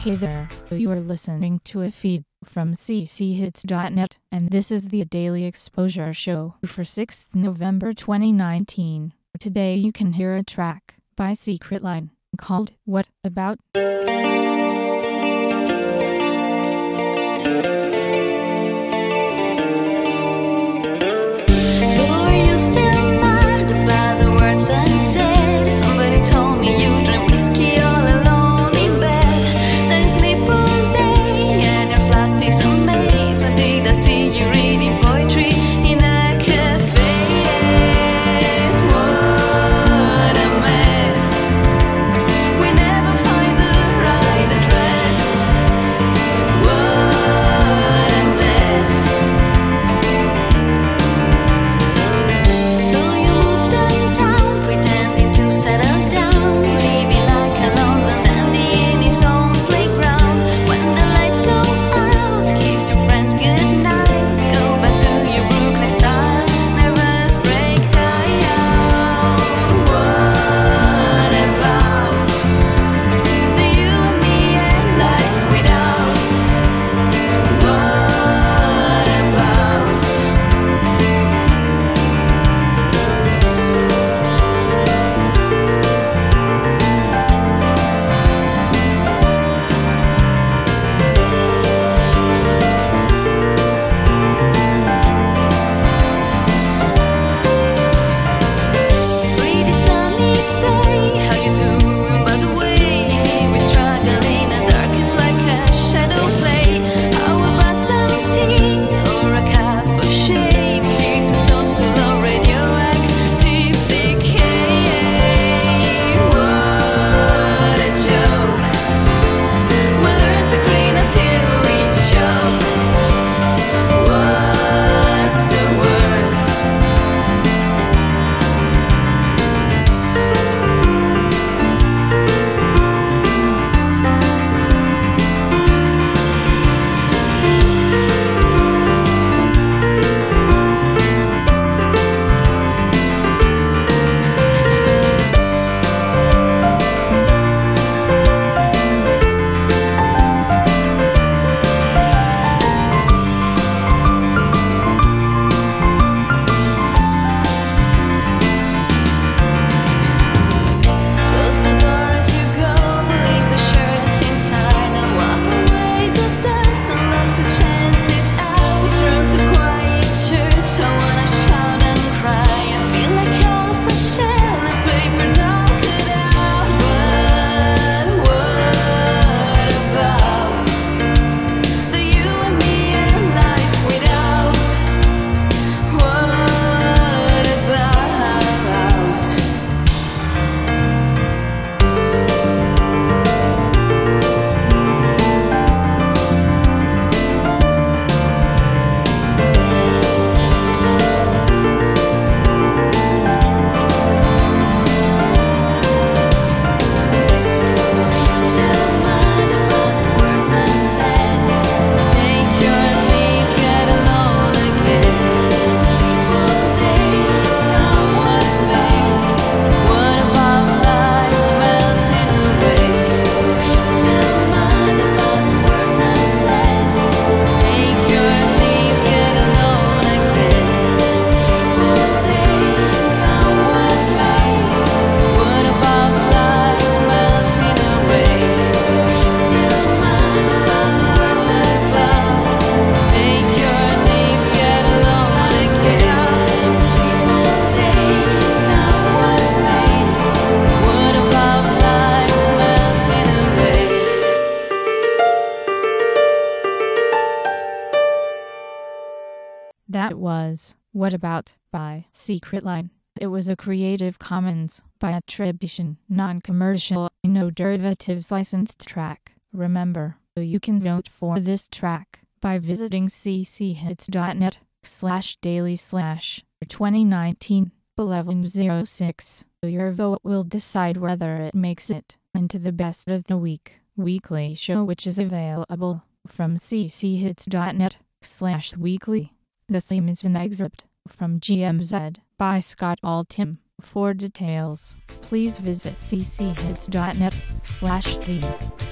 Hey there, you are listening to a feed from cchits.net, and this is the Daily Exposure Show for 6th November 2019. Today you can hear a track by Secret Line called What About? That was What About by Secret Line. It was a Creative Commons by attribution, non-commercial, no derivatives licensed track. Remember, you can vote for this track by visiting cchits.net/daily/2019 1106. Your vote will decide whether it makes it into the best of the week weekly show, which is available from cchits.net/weekly. The theme is an excerpt from GMZ by Scott Altham. For details, please visit cchits.net/theme.